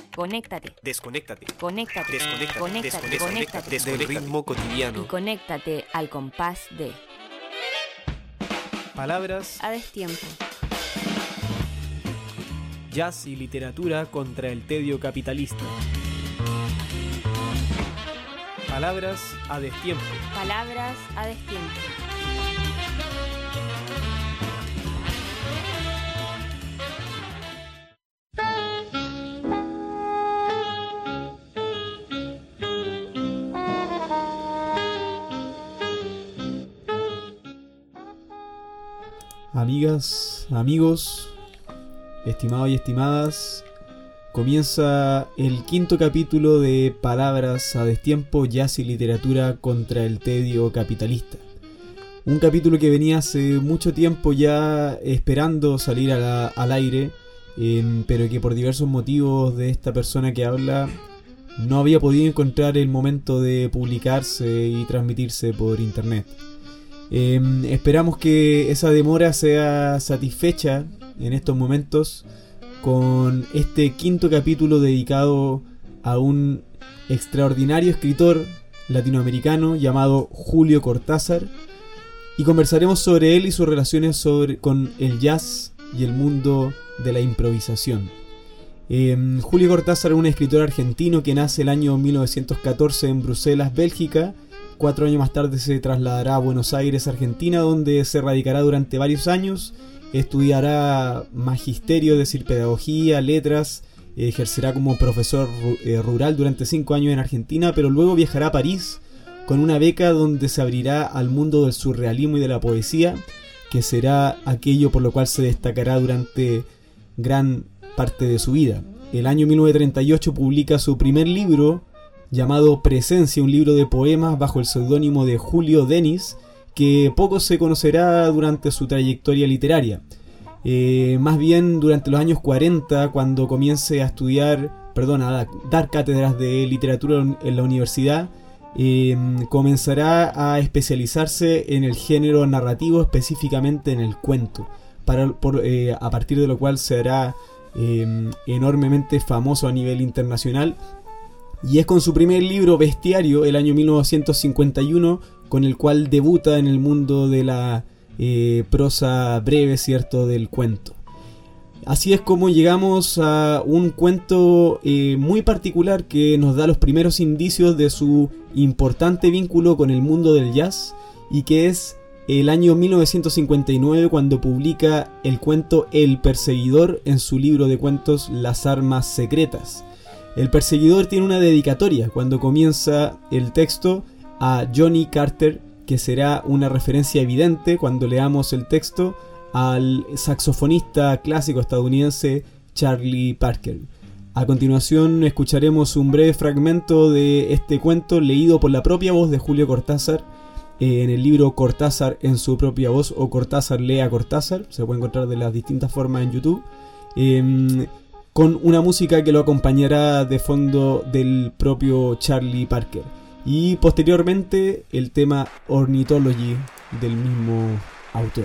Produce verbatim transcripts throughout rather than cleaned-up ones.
Conéctate. Desconéctate. Conéctate. Desconéctate. Conéctate. Desconéctate. Conéctate. Del ritmo cotidiano. Y conéctate al compás de Palabras, A Destiempo. jazz y literatura contra el tedio capitalista. Palabras a destiempo. Palabras a Destiempo. Amigas, amigos, estimados y estimadas, comienza el quinto capítulo de Palabras a Destiempo, jazz y literatura contra el tedio capitalista. Un capítulo que venía hace mucho tiempo ya esperando salir a la, al aire, eh, pero que por diversos motivos de esta persona que habla no había podido encontrar el momento de publicarse y transmitirse por internet. Eh, esperamos que esa demora sea satisfecha en estos momentos con este quinto capítulo dedicado a un extraordinario escritor latinoamericano llamado Julio Cortázar, y conversaremos sobre él y sus relaciones sobre, con el jazz y el mundo de la improvisación. Eh, Julio Cortázar es un escritor argentino que nace el año mil novecientos catorce en Bruselas, Bélgica. Cuatro años más tarde se trasladará a Buenos Aires, Argentina, donde se radicará durante varios años. Estudiará magisterio, es decir, pedagogía, letras. Ejercerá como profesor eh, rural durante cinco años en Argentina, pero luego viajará a París con una beca donde se abrirá al mundo del surrealismo y de la poesía, que será aquello por lo cual se destacará durante gran parte de su vida. El año mil novecientos treinta y ocho publica su primer libro, llamado Presencia, un libro de poemas bajo el seudónimo de Julio Denis, que poco se conocerá durante su trayectoria literaria. Eh, más bien durante los años cuarenta, cuando comience a estudiar, perdón, a dar cátedras de literatura en la universidad, eh, comenzará a especializarse en el género narrativo, específicamente en el cuento, para, por, eh, a partir de lo cual se hará eh, enormemente famoso a nivel internacional. Y es con su primer libro, Bestiario, el año mil novecientos cincuenta y uno, con el cual debuta en el mundo de la eh, prosa breve, ¿cierto?, del cuento. Así es como llegamos a un cuento eh, muy particular que nos da los primeros indicios de su importante vínculo con el mundo del jazz, y que es el año mil novecientos cincuenta y nueve, cuando publica el cuento El Perseguidor en su libro de cuentos Las Armas Secretas. El Perseguidor tiene una dedicatoria cuando comienza el texto a Johnny Carter, que será una referencia evidente cuando leamos el texto al saxofonista clásico estadounidense Charlie Parker. A continuación escucharemos un breve fragmento de este cuento leído por la propia voz de Julio Cortázar en el libro Cortázar en su propia voz, o Cortázar lee a Cortázar. Se puede encontrar de las distintas formas en YouTube. Eh, con una música que lo acompañará de fondo del propio Charlie Parker. Y posteriormente el tema Ornithology del mismo autor.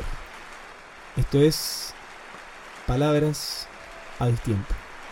Esto es Palabras a Destiempo.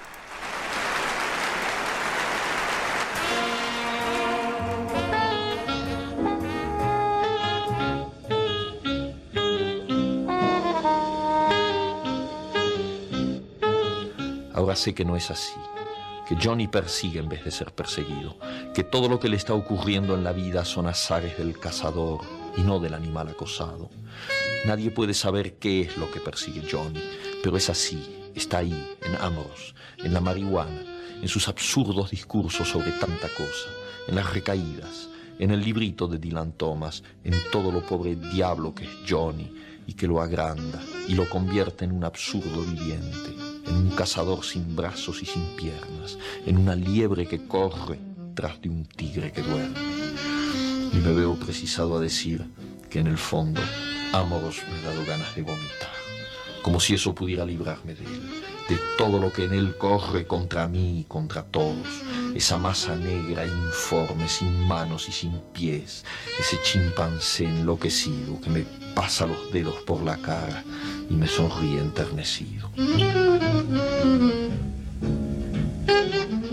Ahora sé que no es así, que Johnny persigue en vez de ser perseguido, que todo lo que le está ocurriendo en la vida son azares del cazador y no del animal acosado. Nadie puede saber qué es lo que persigue Johnny, pero es así, está ahí, en Amoros, en la marihuana, en sus absurdos discursos sobre tanta cosa, en las recaídas, en el librito de Dylan Thomas, en todo lo pobre diablo que es Johnny y que lo agranda y lo convierte en un absurdo viviente, en un cazador sin brazos y sin piernas, en una liebre que corre tras de un tigre que duerme. Y me veo precisado a decir que en el fondo Amoros me ha dado ganas de vomitar, como si eso pudiera librarme de él, de todo lo que en él corre contra mí y contra todos, esa masa negra informe, sin manos y sin pies, ese chimpancé enloquecido que me pasa los dedos por la cara y me sonríe enternecido.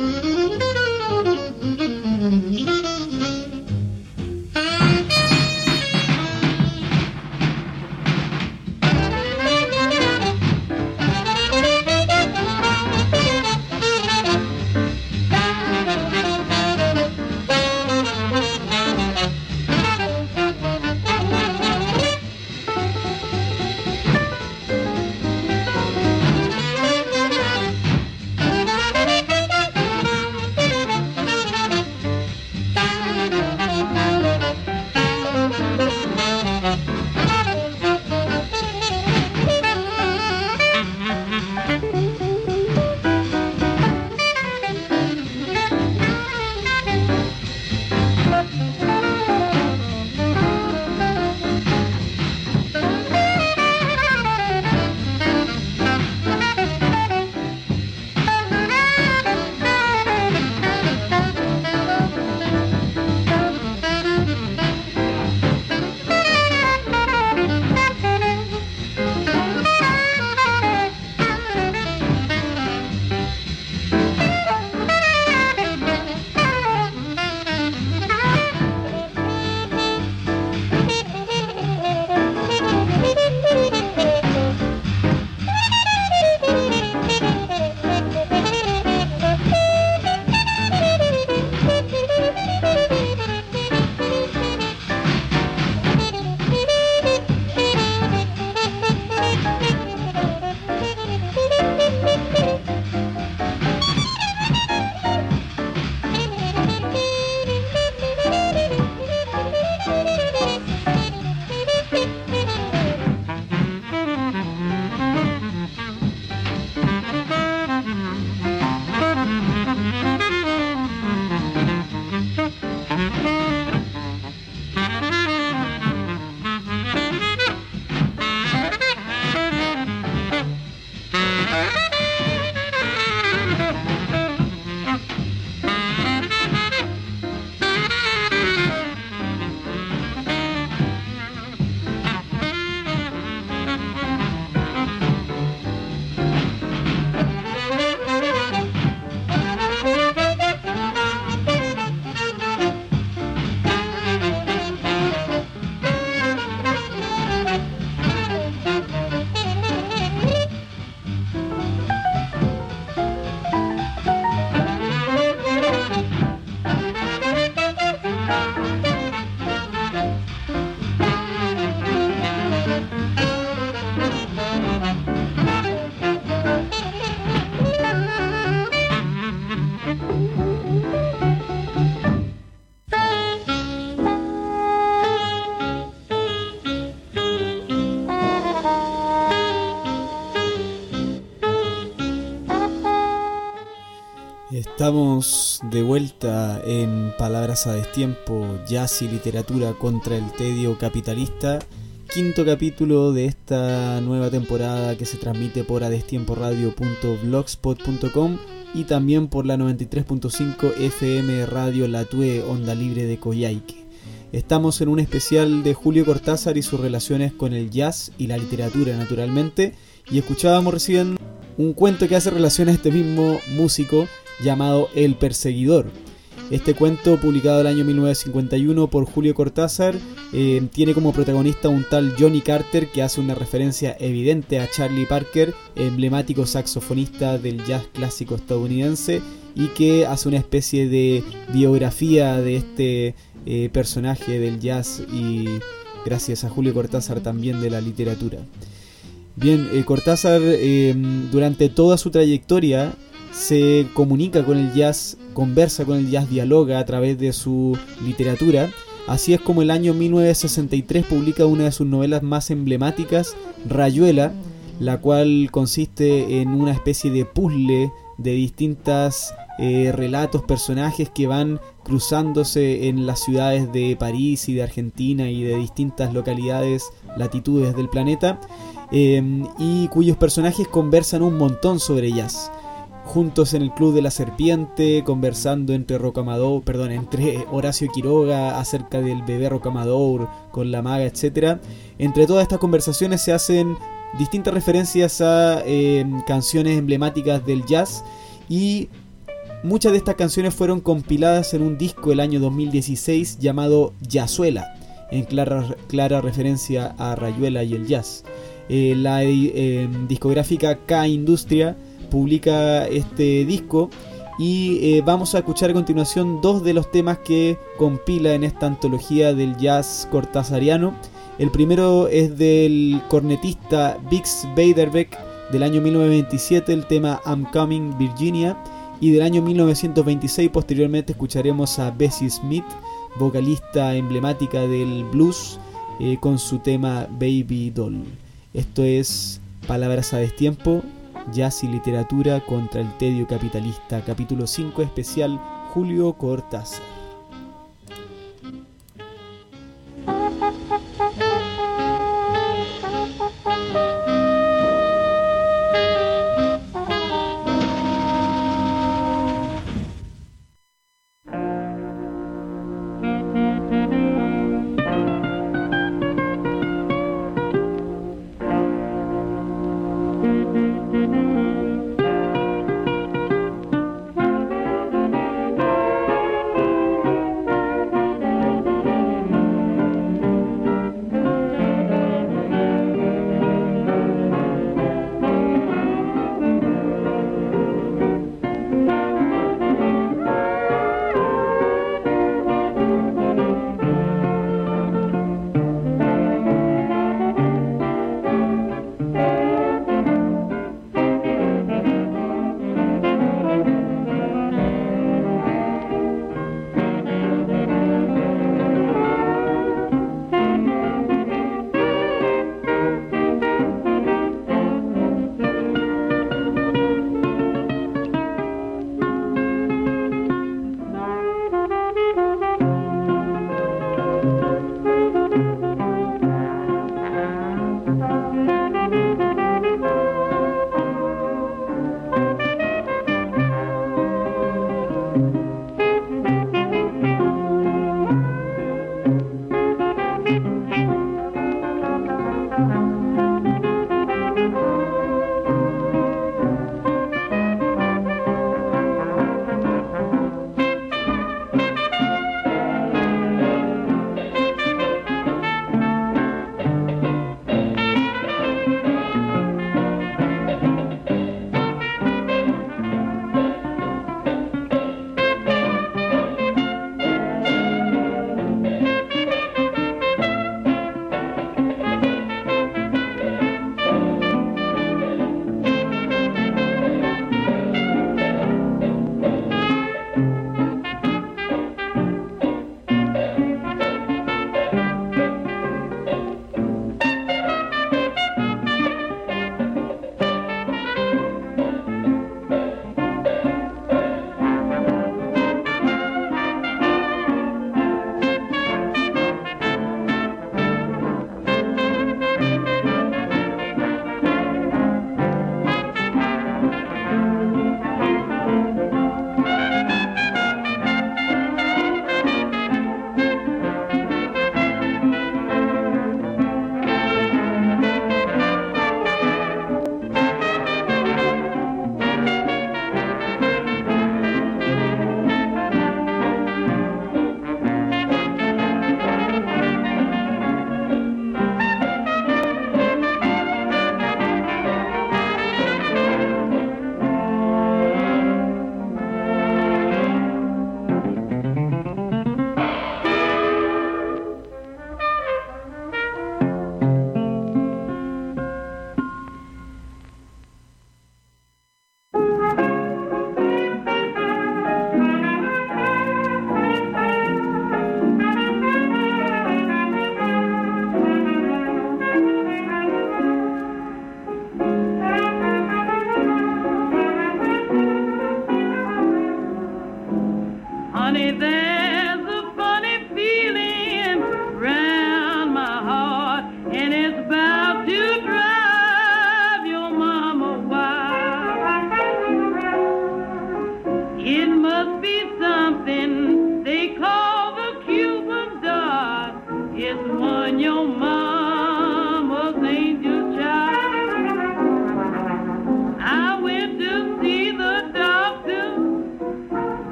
Estamos de vuelta en Palabras a Destiempo, Jazz y Literatura contra el Tedio Capitalista, quinto capítulo de esta nueva temporada que se transmite por adestiemporadio punto blogspot punto com y también por la noventa y tres punto cinco F M Radio Latue, onda libre de Coyhaique. Estamos en un especial de Julio Cortázar y sus relaciones con el jazz y la literatura, naturalmente, y escuchábamos recién un cuento que hace relación a este mismo músico llamado El Perseguidor. Este cuento, publicado el año mil novecientos cincuenta y uno por Julio Cortázar, eh, tiene como protagonista un tal Johnny Carter, que hace una referencia evidente a Charlie Parker, emblemático saxofonista del jazz clásico estadounidense, y que hace una especie de biografía de este eh, personaje del jazz y, gracias a Julio Cortázar, también de la literatura. Bien, eh, Cortázar eh, durante toda su trayectoria se comunica con el jazz, conversa con el jazz, dialoga a través de su literatura. Así es como el año mil novecientos sesenta y tres publica una de sus novelas más emblemáticas, Rayuela, la cual consiste en una especie de puzzle de distintas eh, relatos, personajes que van cruzándose en las ciudades de París y de Argentina y de distintas localidades, latitudes del planeta, eh, y cuyos personajes conversan un montón sobre jazz. Juntos en el Club de la Serpiente, conversando entre Rocamadour, perdón, entre Horacio Quiroga acerca del bebé Rocamadour con la maga, etcétera. Entre todas estas conversaciones se hacen distintas referencias a eh, canciones emblemáticas del jazz, y muchas de estas canciones fueron compiladas en un disco el año dos mil dieciséis llamado Jazzuela, en clara, clara referencia a Rayuela y el jazz. Eh, la eh, discográfica K Industria publica este disco y eh, vamos a escuchar a continuación dos de los temas que compila en esta antología del jazz cortázariano. El primero es del cornetista Bix Beiderbecke del año mil novecientos veintisiete, el tema I'm Coming Virginia, y del año mil novecientos veintiséis posteriormente escucharemos a Bessie Smith, vocalista emblemática del blues, eh, con su tema Baby Doll. Esto es Palabras a Destiempo, Jazz y Literatura contra el Tedio Capitalista, capítulo cinco, especial Julio Cortázar.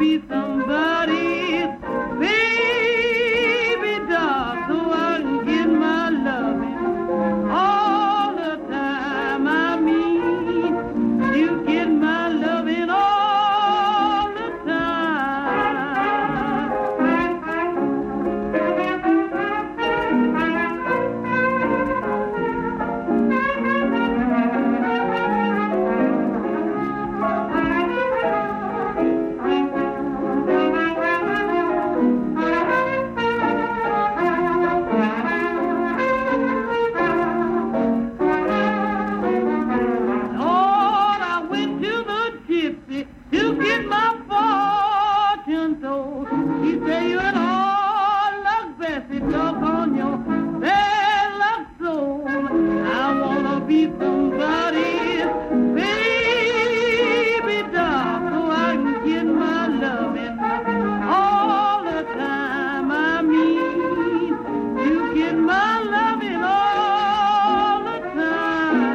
be somebody's baby doll, so I can get my loving all the time. I mean, you get my loving all the time. Lord, I went to the gypsy to get my fortune told. She said you're an all luck Bessie, talk on your bad luck soul. I wanna be somebody's baby doll, so I can get my loving all the time. I mean, you get my loving all the time.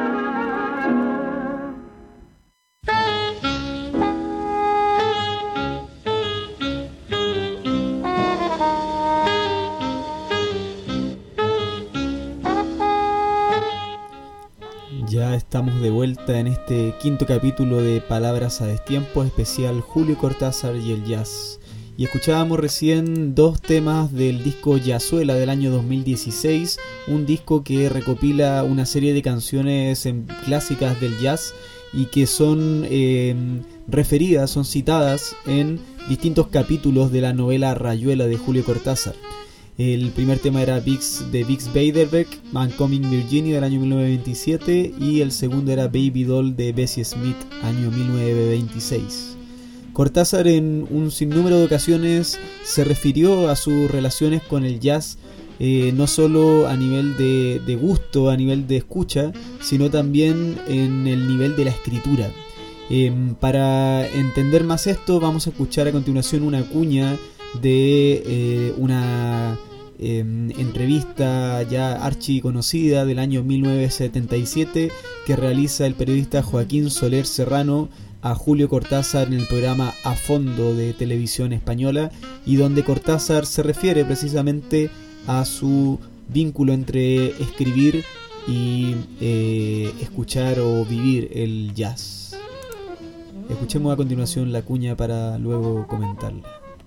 Ya estamos de vuelta en este quinto capítulo de Palabras a Destiempo, especial Julio Cortázar y el jazz. Y escuchábamos recién dos temas del disco Jazzuela del año dos mil dieciséis, un disco que recopila una serie de canciones en, clásicas del jazz y que son eh, referidas, son citadas en distintos capítulos de la novela Rayuela de Julio Cortázar. El primer tema era Bix, de Bix Beiderbecke, Coming Virginia del año mil novecientos veintisiete, y el segundo era Baby Doll de Bessie Smith, año mil novecientos veintiséis. Cortázar en un sinnúmero de ocasiones se refirió a sus relaciones con el jazz, eh, no solo a nivel de, de gusto, a nivel de escucha, sino también en el nivel de la escritura. Eh, para entender más esto, vamos a escuchar a continuación una cuña de eh, una eh, entrevista ya archiconocida del año mil novecientos setenta y siete que realiza el periodista Joaquín Soler Serrano a Julio Cortázar en el programa A Fondo de Televisión Española, y donde Cortázar se refiere precisamente a su vínculo entre escribir y eh, escuchar o vivir el jazz. Escuchemos a continuación la cuña para luego comentarla.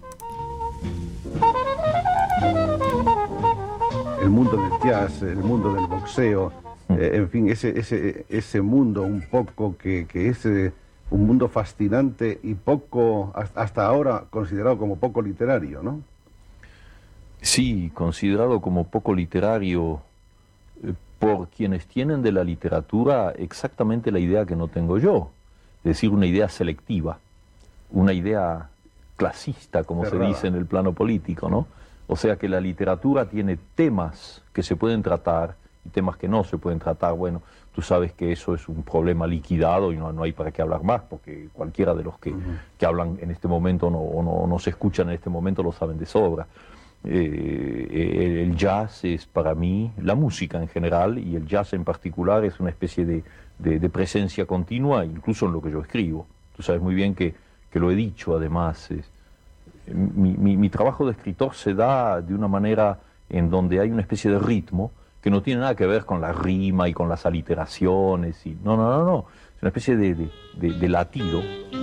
El mundo del jazz, el mundo del boxeo, eh, en fin, ese, ese, ese mundo un poco que, que es eh, un mundo fascinante y poco, hasta ahora considerado como poco literario, ¿no? Sí, considerado como poco literario eh, por quienes tienen de la literatura exactamente la idea que no tengo yo, es decir, una idea selectiva, una idea clasista, como Cerrada. Se dice en el plano político, ¿no? O sea que la literatura tiene temas que se pueden tratar y temas que no se pueden tratar. Bueno, tú sabes que eso es un problema liquidado y no, no hay para qué hablar más, porque cualquiera de los que, uh-huh. que hablan en este momento no, o no, no se escuchan en este momento lo saben de sobra. Eh, el jazz es para mí la música en general, y el jazz en particular es una especie de, de, de presencia continua, incluso en lo que yo escribo. Tú sabes muy bien que, que lo he dicho, además. Es, mi, mi, mi trabajo de escritor se da de una manera en donde hay una especie de ritmo que no tiene nada que ver con la rima y con las aliteraciones. Y, no, no, no, no. Es una especie de, de, de, de latido.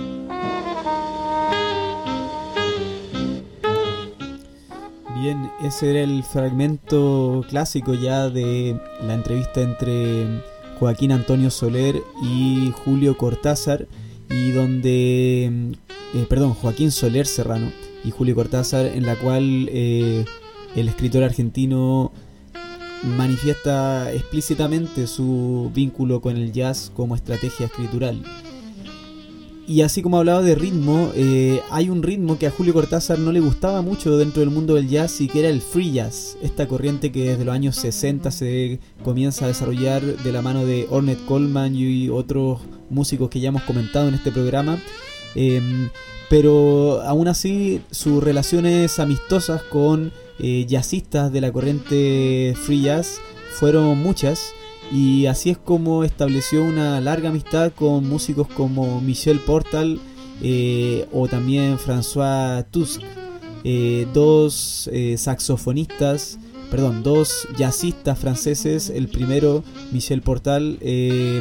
Bien, ese era el fragmento clásico ya de la entrevista entre Joaquín Antonio Soler y Julio Cortázar, y donde, eh, perdón, Joaquín Soler Serrano y Julio Cortázar, en la cual eh, el escritor argentino manifiesta explícitamente su vínculo con el jazz como estrategia escritural. Y así como hablaba de ritmo, eh, hay un ritmo que a Julio Cortázar no le gustaba mucho dentro del mundo del jazz, y que era el free jazz, esta corriente que desde los años sesenta se comienza a desarrollar de la mano de Ornette Coleman y otros músicos que ya hemos comentado en este programa. Eh, pero aún así sus relaciones amistosas con eh, jazzistas de la corriente free jazz fueron muchas. Y así es como estableció una larga amistad con músicos como Michel Portal, eh, o también François Tusk, eh, dos eh, saxofonistas, perdón, dos jazzistas franceses, el primero Michel Portal, eh,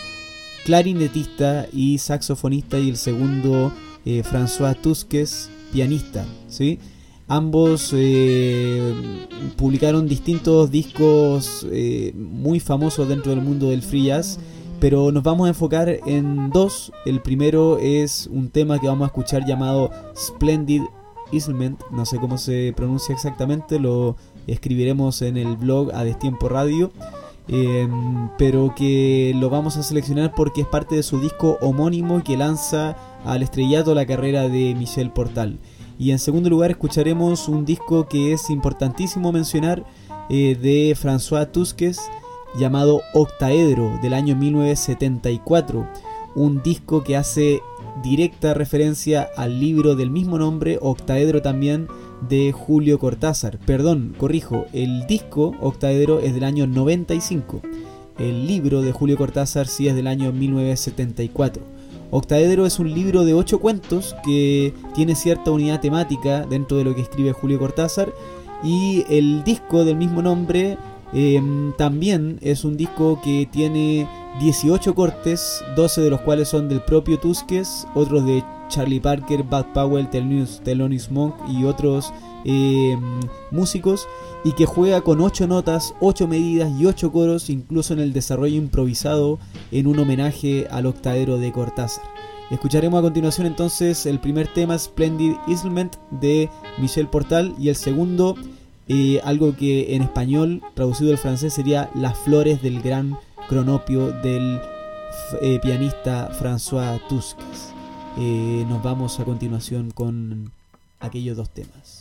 clarinetista y saxofonista, y el segundo eh, François Tuskes, pianista, ¿sí? Ambos eh, publicaron distintos discos eh, muy famosos dentro del mundo del free jazz, pero nos vamos a enfocar en dos. El primero es un tema que vamos a escuchar llamado Splendid Instrument, no sé cómo se pronuncia exactamente, lo escribiremos en el blog A Destiempo Radio, eh, pero que lo vamos a seleccionar porque es parte de su disco homónimo que lanza al estrellato la carrera de Michel Portal. Y en segundo lugar escucharemos un disco que es importantísimo mencionar, eh, de François Tuskes, llamado Octaedro, del año mil novecientos setenta y cuatro, un disco que hace directa referencia al libro del mismo nombre, Octaedro también, de Julio Cortázar. Perdón, corrijo, el disco Octaedro es del año noventa y cinco, el libro de Julio Cortázar sí es del año mil novecientos setenta y cuatro. Octaedro es un libro de ocho cuentos que tiene cierta unidad temática dentro de lo que escribe Julio Cortázar, y el disco del mismo nombre eh, también es un disco que tiene dieciocho cortes, doce de los cuales son del propio Tuskes, otros de Charlie Parker, Bud Powell, Thelonious, Thelonious Monk y otros eh, músicos, y que juega con ocho notas, ocho medidas y ocho coros, incluso en el desarrollo improvisado, en un homenaje al Octaedro de Cortázar. Escucharemos a continuación entonces el primer tema, Splendid Instrument, de Michel Portal, y el segundo, eh, algo que en español traducido al francés sería Las flores del gran cronopio, del eh, pianista François Tuskes. Eh, nos vamos a continuación con aquellos dos temas.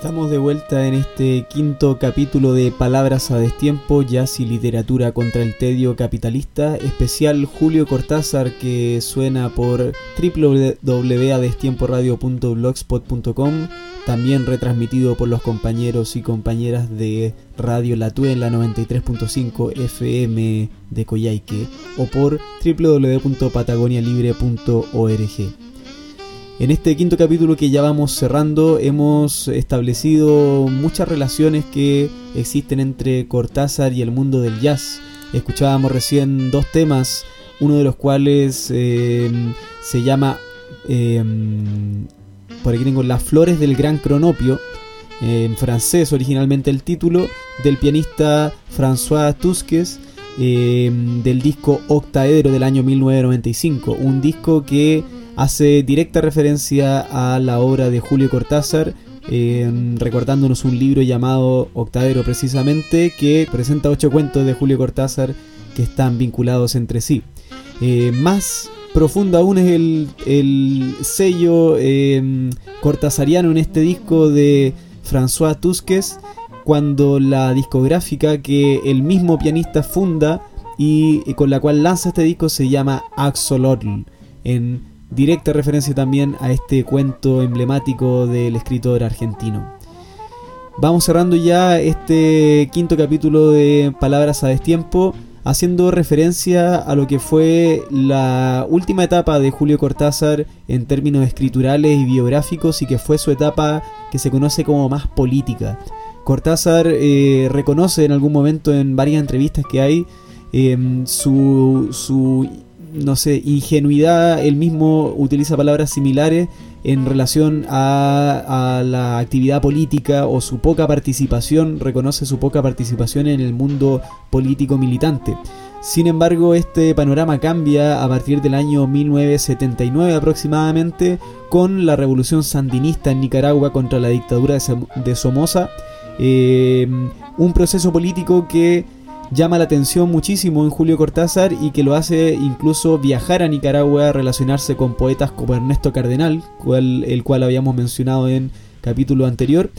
Estamos de vuelta en este quinto capítulo de Palabras a Destiempo, Jazz y Literatura contra el Tedio Capitalista, especial Julio Cortázar, que suena por doble u doble u doble u punto a destiempo radio punto blogspot punto com, también retransmitido por los compañeros y compañeras de Radio La Tue en la noventa y tres punto cinco F M de Coyhaique o por doble u doble u doble u punto patagonia libre punto org. En este quinto capítulo que ya vamos cerrando, hemos establecido muchas relaciones que existen entre Cortázar y el mundo del jazz. Escuchábamos recién dos temas, uno de los cuales eh, se llama, eh, por aquí tengo, Las Flores del Gran Cronopio, eh, en francés originalmente el título, del pianista François Tusques, eh, del disco Octaedro del año mil novecientos noventa y cinco, un disco que hace directa referencia a la obra de Julio Cortázar, eh, recordándonos un libro llamado Octaedro precisamente, que presenta ocho cuentos de Julio Cortázar que están vinculados entre sí. Eh, más profundo aún es el, el sello eh, cortázariano en este disco de François Tusques, cuando la discográfica que el mismo pianista funda y, y con la cual lanza este disco se llama Axolotl, en directa referencia también a este cuento emblemático del escritor argentino. Vamos cerrando ya este quinto capítulo de Palabras a Destiempo, haciendo referencia a lo que fue la última etapa de Julio Cortázar en términos escriturales y biográficos, y que fue su etapa que se conoce como más política. Cortázar eh, reconoce en algún momento en varias entrevistas que hay eh, su... su no sé, ingenuidad. Él mismo utiliza palabras similares en relación a, a la actividad política o su poca participación, reconoce su poca participación en el mundo político militante. Sin embargo, este panorama cambia a partir del año mil novecientos setenta y nueve aproximadamente, con la revolución sandinista en Nicaragua contra la dictadura de Somoza, eh, un proceso político que llama la atención muchísimo en Julio Cortázar y que lo hace incluso viajar a Nicaragua a relacionarse con poetas como Ernesto Cardenal, cual, el cual habíamos mencionado en capítulo anterior,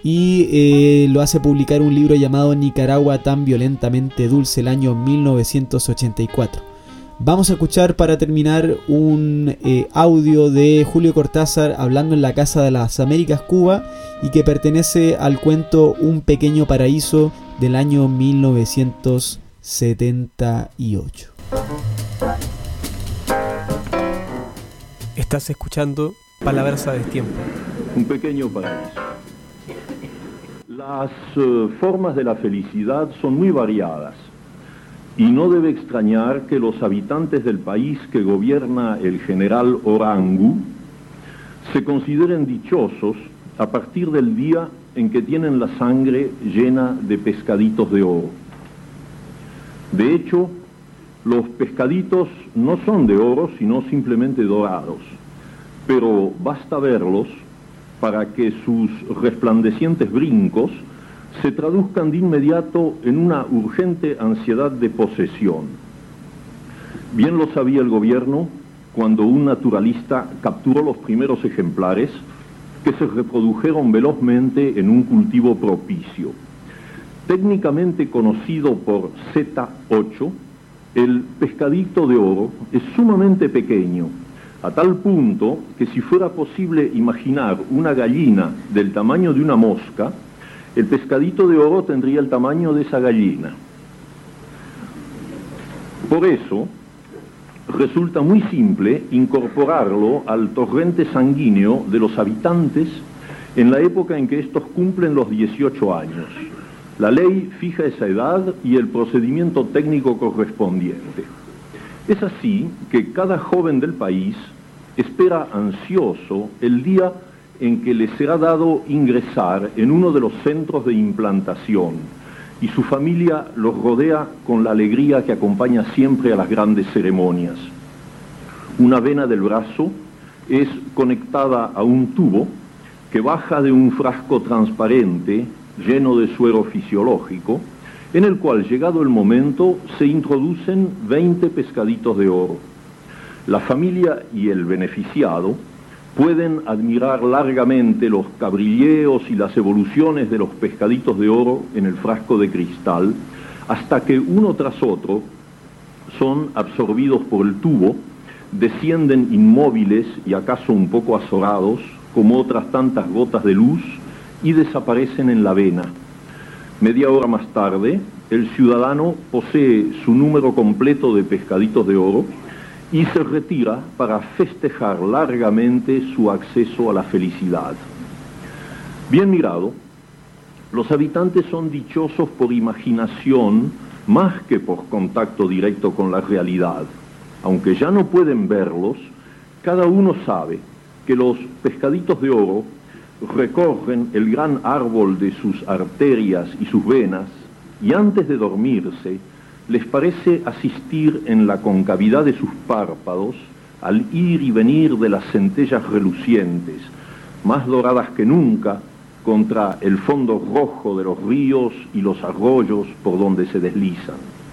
y eh, lo hace publicar un libro llamado Nicaragua tan violentamente dulce, el año mil novecientos ochenta y cuatro. Vamos a escuchar para terminar un eh, audio de Julio Cortázar hablando en la Casa de las Américas, Cuba, y que pertenece al cuento Un Pequeño Paraíso del año mil novecientos setenta y ocho. Estás escuchando Palabras a Destiempo. Un pequeño paraíso. Las uh, formas de la felicidad son muy variadas, y no debe extrañar que los habitantes del país que gobierna el general Orangu se consideren dichosos a partir del día en que tienen la sangre llena de pescaditos de oro. De hecho, los pescaditos no son de oro, sino simplemente dorados, pero basta verlos para que sus resplandecientes brincos se traduzcan de inmediato en una urgente ansiedad de posesión. Bien lo sabía el gobierno cuando un naturalista capturó los primeros ejemplares que se reprodujeron velozmente en un cultivo propicio. Técnicamente conocido por Z ocho, el pescadito de oro es sumamente pequeño, a tal punto que si fuera posible imaginar una gallina del tamaño de una mosca, el pescadito de oro tendría el tamaño de esa gallina. Por eso, resulta muy simple incorporarlo al torrente sanguíneo de los habitantes en la época en que estos cumplen los dieciocho años. La ley fija esa edad y el procedimiento técnico correspondiente. Es así que cada joven del país espera ansioso el día en que le será dado ingresar en uno de los centros de implantación, y su familia los rodea con la alegría que acompaña siempre a las grandes ceremonias. Una vena del brazo es conectada a un tubo que baja de un frasco transparente lleno de suero fisiológico, en el cual, llegado el momento, se introducen veinte pescaditos de oro. La familia y el beneficiado pueden admirar largamente los cabrilleos y las evoluciones de los pescaditos de oro en el frasco de cristal, hasta que uno tras otro son absorbidos por el tubo, descienden inmóviles y acaso un poco azorados, como otras tantas gotas de luz, y desaparecen en la vena. Media hora más tarde, el ciudadano posee su número completo de pescaditos de oro y se retira para festejar largamente su acceso a la felicidad. Bien mirado, los habitantes son dichosos por imaginación más que por contacto directo con la realidad. Aunque ya no pueden verlos, cada uno sabe que los pescaditos de oro recorren el gran árbol de sus arterias y sus venas, y antes de dormirse les parece asistir en la concavidad de sus párpados al ir y venir de las centellas relucientes, más doradas que nunca, contra el fondo rojo de los ríos y los arroyos por donde se deslizan.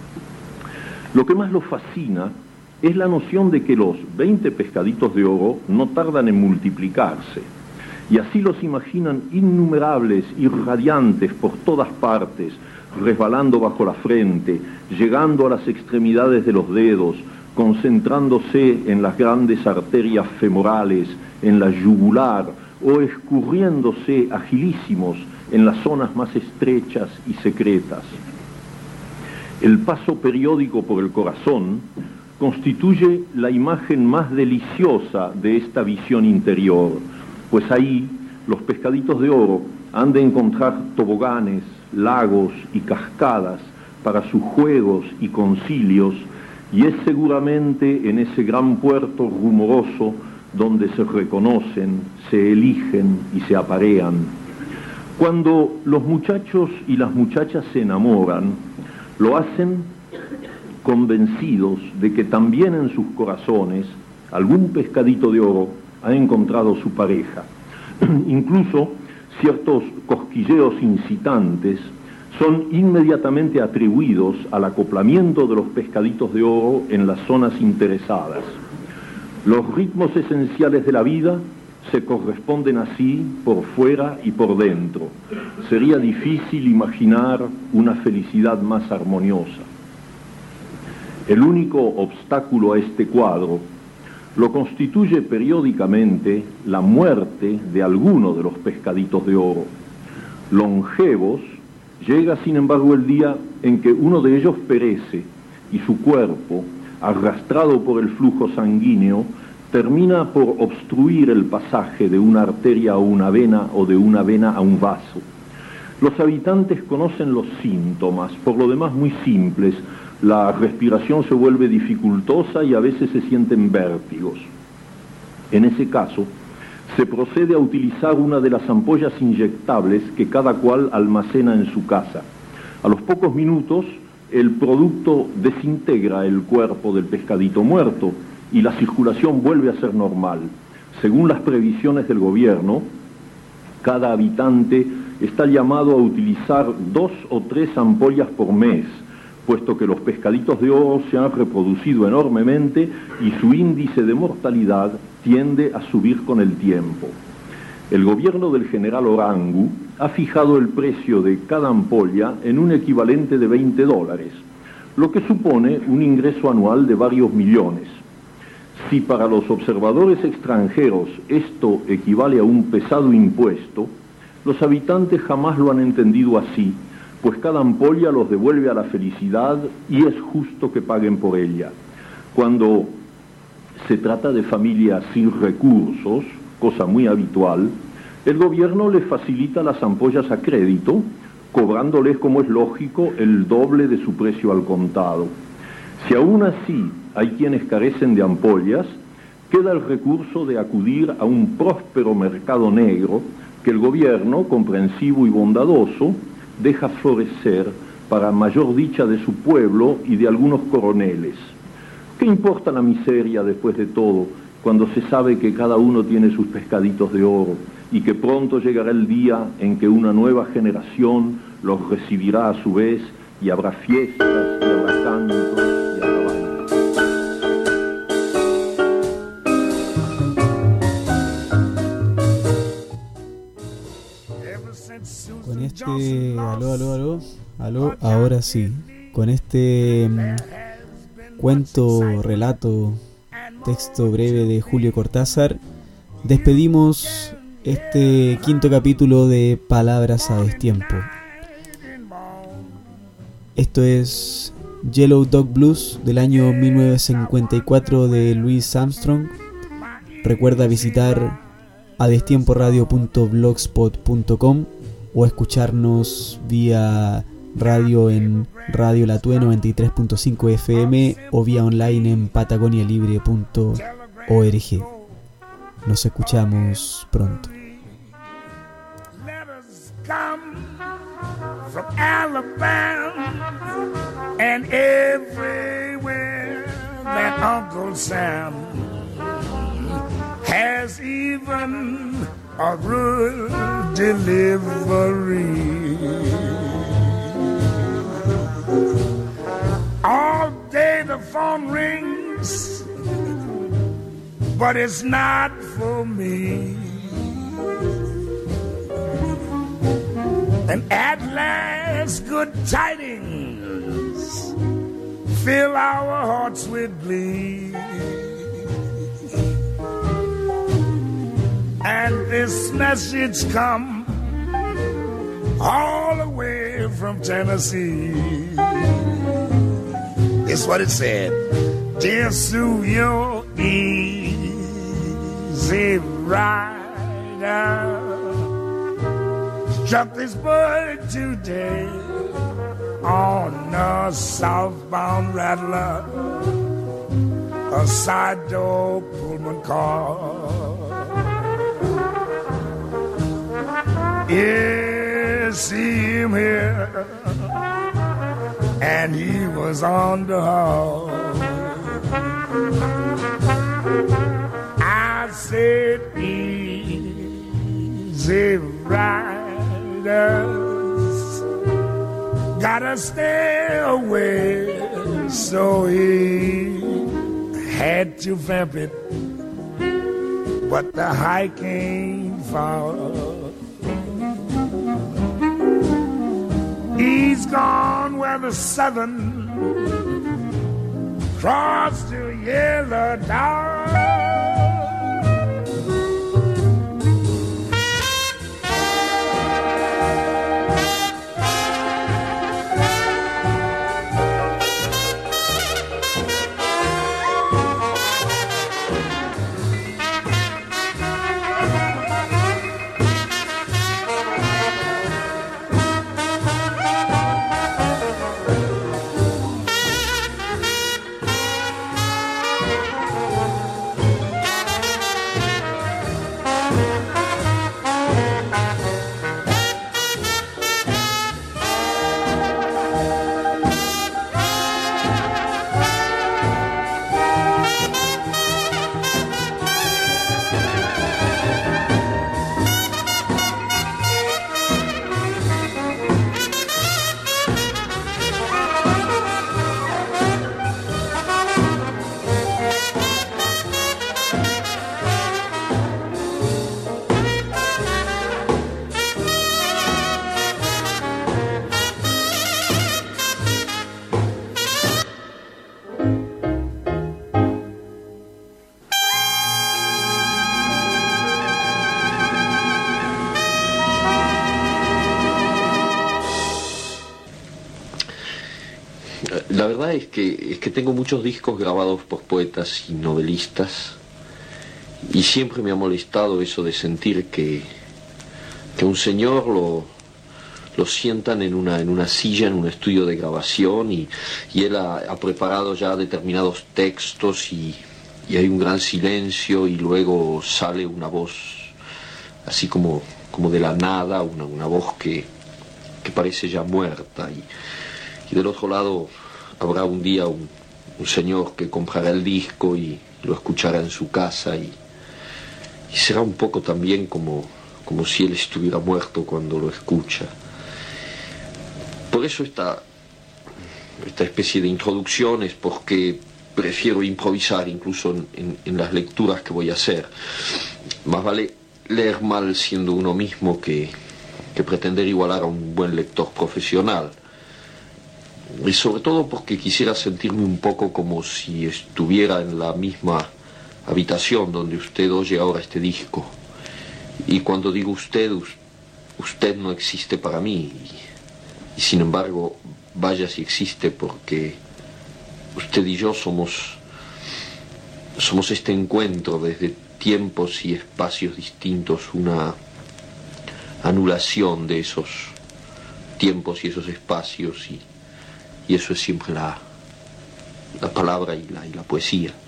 Lo que más los fascina es la noción de que los veinte pescaditos de oro no tardan en multiplicarse, y así los imaginan innumerables y radiantes por todas partes, resbalando bajo la frente, llegando a las extremidades de los dedos, concentrándose en las grandes arterias femorales, en la yugular, o escurriéndose agilísimos en las zonas más estrechas y secretas. El paso periódico por el corazón constituye la imagen más deliciosa de esta visión interior, pues ahí los pescaditos de oro han de encontrar toboganes, lagos y cascadas para sus juegos y concilios, y es seguramente en ese gran puerto rumoroso donde se reconocen, se eligen y se aparean. Cuando los muchachos y las muchachas se enamoran, lo hacen convencidos de que también en sus corazones algún pescadito de oro ha encontrado su pareja. Incluso ciertos cosquilleos incitantes son inmediatamente atribuidos al acoplamiento de los pescaditos de oro en las zonas interesadas. Los ritmos esenciales de la vida se corresponden así por fuera y por dentro. Sería difícil imaginar una felicidad más armoniosa. El único obstáculo a este cuadro lo constituye periódicamente la muerte de alguno de los pescaditos de oro. Longevos, llega sin embargo el día en que uno de ellos perece y su cuerpo, arrastrado por el flujo sanguíneo, termina por obstruir el pasaje de una arteria a una vena o de una vena a un vaso. Los habitantes conocen los síntomas, por lo demás muy simples. La respiración se vuelve dificultosa y a veces se sienten vértigos. En ese caso, se procede a utilizar una de las ampollas inyectables que cada cual almacena en su casa. A los pocos minutos, el producto desintegra el cuerpo del pescadito muerto y la circulación vuelve a ser normal. Según las previsiones del gobierno, cada habitante está llamado a utilizar dos o tres ampollas por mes, puesto que los pescaditos de oro se han reproducido enormemente y su índice de mortalidad tiende a subir con el tiempo. El gobierno del general Orangu ha fijado el precio de cada ampolla en un equivalente de veinte dólares, lo que supone un ingreso anual de varios millones. Si para los observadores extranjeros esto equivale a un pesado impuesto, los habitantes jamás lo han entendido así, pues cada ampolla los devuelve a la felicidad y es justo que paguen por ella. Cuando se trata de familias sin recursos, cosa muy habitual, el gobierno les facilita las ampollas a crédito, cobrándoles, como es lógico, el doble de su precio al contado. Si aún así hay quienes carecen de ampollas, queda el recurso de acudir a un próspero mercado negro que el gobierno, comprensivo y bondadoso, deja florecer para mayor dicha de su pueblo y de algunos coroneles. ¿Qué importa la miseria después de todo, cuando se sabe que cada uno tiene sus pescaditos de oro y que pronto llegará el día en que una nueva generación los recibirá a su vez y habrá fiestas y habrá cantos y habrá bailes? Con este... Aló, aló, aló. Aló, ahora sí. Con este mm, cuento, relato, texto breve de Julio Cortázar, despedimos este quinto capítulo de Palabras a Destiempo. Esto es Yellow Dog Blues del año mil novecientos cincuenta y cuatro de Louis Armstrong. Recuerda visitar adestiemporadio punto blogspot punto com o escucharnos vía radio en Radio Latue noventa y tres punto cinco F M o vía online en patagonia libre punto org. Nos escuchamos pronto. From Alabama and everywhere that Uncle Sam has even a rural delivery. All day the phone rings, but it's not for me. And at last, good tidings fill our hearts with glee. And this message come all the way from Tennessee. It's what it said. Dear Sue, you're easy rider. Struck this bird today on a southbound rattler, a side door Pullman car. Yeah, see him here, and he was on the haul. I said, easy ride. Gotta stay away, so he had to vamp it, but the hike ain't far. He's gone where the Southern Cross to Yellow Dog. La verdad es que, es que tengo muchos discos grabados por poetas y novelistas y siempre me ha molestado eso de sentir que, que un señor lo, lo sientan en una, en una silla, en un estudio de grabación y, y él ha, ha preparado ya determinados textos y, y hay un gran silencio y luego sale una voz así como, como de la nada, una, una voz que, que parece ya muerta y, y del otro lado habrá un día un, un señor que comprará el disco y lo escuchará en su casa y, y será un poco también como, como si él estuviera muerto cuando lo escucha. Por eso esta, esta especie de introducciones, porque prefiero improvisar incluso en, en, en las lecturas que voy a hacer. Más vale leer mal siendo uno mismo que, que pretender igualar a un buen lector profesional. Y sobre todo porque quisiera sentirme un poco como si estuviera en la misma habitación donde usted oye ahora este disco. Y cuando digo usted, usted no existe para mí. Y, y sin embargo, vaya si existe, porque usted y yo somos, somos este encuentro desde tiempos y espacios distintos, una anulación de esos tiempos y esos espacios, y, y eso es siempre la, la palabra y la, y la poesía.